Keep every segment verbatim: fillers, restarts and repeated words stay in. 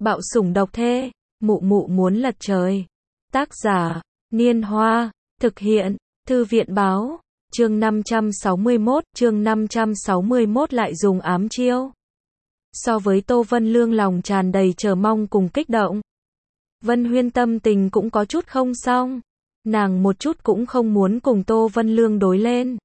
Bạo sủng độc thê, mụ mụ muốn lật trời. Tác giả, Niên Hoa, thực hiện, Thư viện báo, chương năm trăm sáu mươi mốt, chương năm trăm sáu mươi mốt lại dùng ám chiêu. So với Tô Vân Lương lòng tràn đầy chờ mong cùng kích động, Vân Huyên tâm tình cũng có chút không xong. Nàng một chút cũng không muốn cùng Tô Vân Lương đối lên.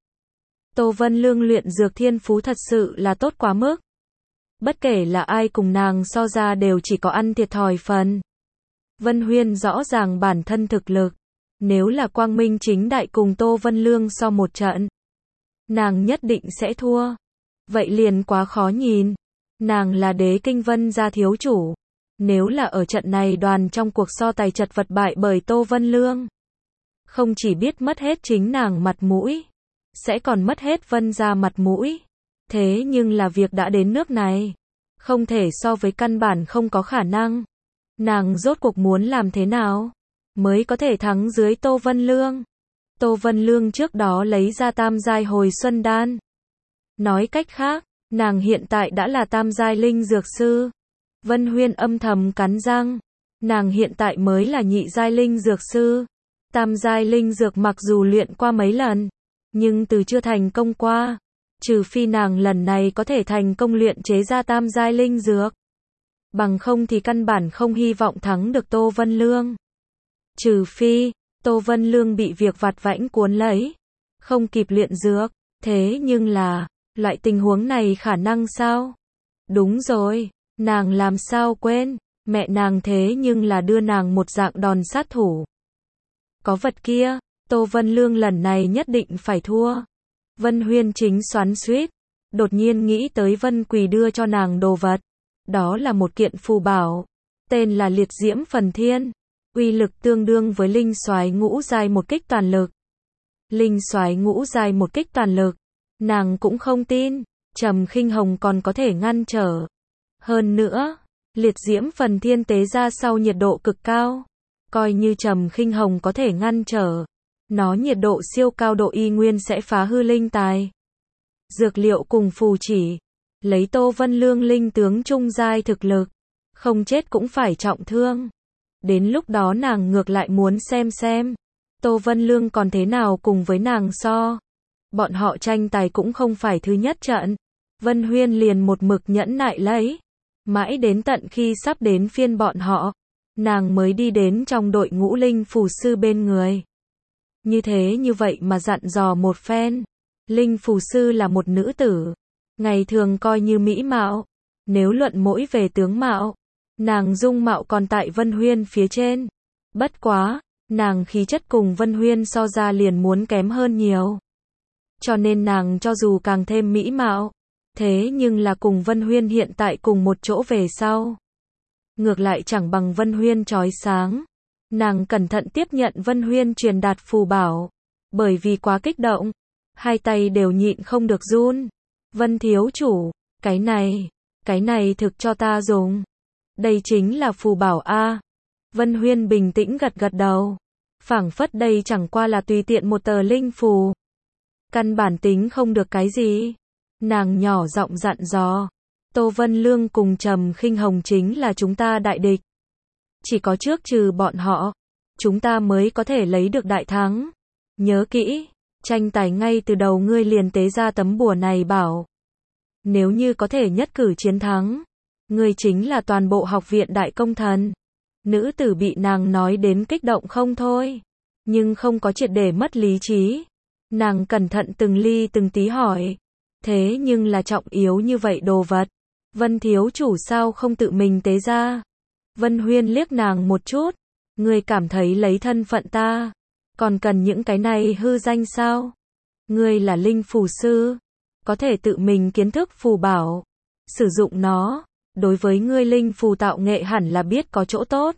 Tô Vân Lương luyện dược thiên phú thật sự là tốt quá mức. Bất kể là ai cùng nàng so ra đều chỉ có ăn thiệt thòi phần. Vân Huyên rõ ràng bản thân thực lực. Nếu là quang minh chính đại cùng Tô Vân Lương so một trận, nàng nhất định sẽ thua. Vậy liền quá khó nhìn. Nàng là đế kinh Vân gia thiếu chủ. Nếu là ở trận này đoàn trong cuộc so tài chật vật bại bởi Tô Vân Lương, không chỉ biết mất hết chính nàng mặt mũi, sẽ còn mất hết Vân gia mặt mũi. Thế nhưng là việc đã đến nước này, không thể so với, căn bản không có khả năng. Nàng rốt cuộc muốn làm thế nào mới có thể thắng dưới Tô Vân Lương? Tô Vân Lương trước đó lấy ra tam giai hồi xuân đan. Nói cách khác, nàng hiện tại đã là tam giai linh dược sư. Vân Huyên âm thầm cắn răng. Nàng hiện tại mới là nhị giai linh dược sư. Tam giai linh dược mặc dù luyện qua mấy lần, nhưng từ chưa thành công qua. Trừ phi nàng lần này có thể thành công luyện chế ra tam giai linh dược. Bằng không thì căn bản không hy vọng thắng được Tô Vân Lương. Trừ phi, Tô Vân Lương bị việc vặt vãnh cuốn lấy, không kịp luyện dược. Thế nhưng là, loại tình huống này khả năng sao? Đúng rồi, nàng làm sao quên, mẹ nàng thế nhưng là đưa nàng một dạng đòn sát thủ. Có vật kia, Tô Vân Lương lần này nhất định phải thua. Vân Huyên chính xoắn xuýt, đột nhiên nghĩ tới Vân Quỳ đưa cho nàng đồ vật. Đó là một kiện phù bảo, tên là Liệt Diễm Phần Thiên, uy lực tương đương với linh soái ngũ giai một kích toàn lực. Linh soái ngũ giai một kích toàn lực, nàng cũng không tin Trầm Khinh Hồng còn có thể ngăn trở. Hơn nữa, Liệt Diễm Phần Thiên tế ra sau nhiệt độ cực cao, coi như Trầm Khinh Hồng có thể ngăn trở, nó nhiệt độ siêu cao độ y nguyên sẽ phá hư linh tài. Dược liệu cùng phù chỉ, lấy Tô Vân Lương linh tướng trung giai thực lực, không chết cũng phải trọng thương. Đến lúc đó nàng ngược lại muốn xem xem Tô Vân Lương còn thế nào cùng với nàng so. Bọn họ tranh tài cũng không phải thứ nhất trận. Vân Huyên liền một mực nhẫn nại lấy, mãi đến tận khi sắp đến phiên bọn họ, nàng mới đi đến trong đội ngũ linh phù sư bên người. Như thế như vậy mà dặn dò một phen. Linh phù sư là một nữ tử, ngày thường coi như mỹ mạo. Nếu luận mỗi về tướng mạo, nàng dung mạo còn tại Vân Huyên phía trên. Bất quá, nàng khí chất cùng Vân Huyên so ra liền muốn kém hơn nhiều. Cho nên nàng cho dù càng thêm mỹ mạo, thế nhưng là cùng Vân Huyên hiện tại cùng một chỗ về sau, ngược lại chẳng bằng Vân Huyên chói sáng. Nàng cẩn thận tiếp nhận Vân Huyên truyền đạt phù bảo, bởi vì quá kích động, hai tay đều nhịn không được run. Vân thiếu chủ, cái này, cái này thực cho ta dùng. Đây chính là phù bảo a. Vân Huyên bình tĩnh gật gật đầu, phảng phất đây chẳng qua là tùy tiện một tờ linh phù, căn bản tính không được cái gì. Nàng nhỏ giọng dặn dò, Tô Vân Lương cùng Trầm Khinh Hồng chính là chúng ta đại địch. Chỉ có trước trừ bọn họ, chúng ta mới có thể lấy được đại thắng. Nhớ kỹ, tranh tài ngay từ đầu ngươi liền tế ra tấm bùa này bảo. Nếu như có thể nhất cử chiến thắng, ngươi chính là toàn bộ học viện đại công thần. Nữ tử bị nàng nói đến kích động không thôi, nhưng không có triệt để mất lý trí. Nàng cẩn thận từng ly từng tí hỏi, thế nhưng là trọng yếu như vậy đồ vật, Vân thiếu chủ sao không tự mình tế ra? Vân Huyên liếc nàng một chút, ngươi cảm thấy lấy thân phận ta, còn cần những cái này hư danh sao? Ngươi là linh phù sư, có thể tự mình kiến thức phù bảo, sử dụng nó, đối với ngươi linh phù tạo nghệ hẳn là biết có chỗ tốt.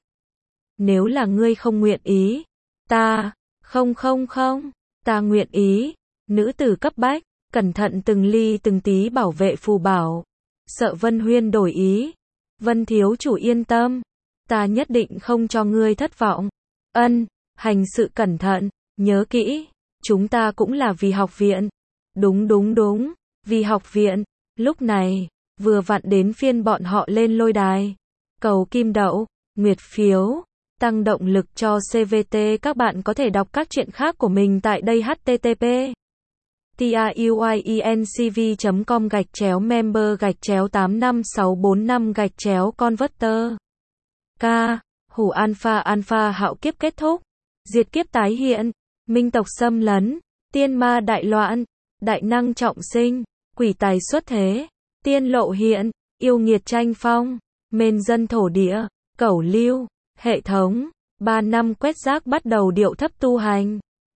Nếu là ngươi không nguyện ý, ta, không không không, ta nguyện ý. Nữ tử cấp bách, cẩn thận từng ly từng tí bảo vệ phù bảo, sợ Vân Huyên đổi ý. Vân thiếu chủ yên tâm, ta nhất định không cho ngươi thất vọng. Ân, hành sự cẩn thận, nhớ kỹ, chúng ta cũng là vì học viện. Đúng đúng đúng, vì học viện. Lúc này, vừa vặn đến phiên bọn họ lên lôi đài. cầu kim đậu, nguyệt phiếu, tăng động lực cho xê vê tê. Các bạn có thể đọc các chuyện khác của mình tại đây h t t p truyencv chấm com gạch chéo member gạch chéo tám năm sáu bốn năm gạch chéo converter. K. Hủ alpha alpha hạo kiếp kết thúc. Diệt kiếp tái hiện. Minh tộc xâm lấn. Tiên ma đại loạn. Đại năng trọng sinh. Quỷ tài xuất thế. Tiên lộ hiện. Yêu nghiệt tranh phong. Mên dân thổ địa. Cẩu lưu. Hệ thống. Ba năm quét rác bắt đầu điệu thấp tu hành.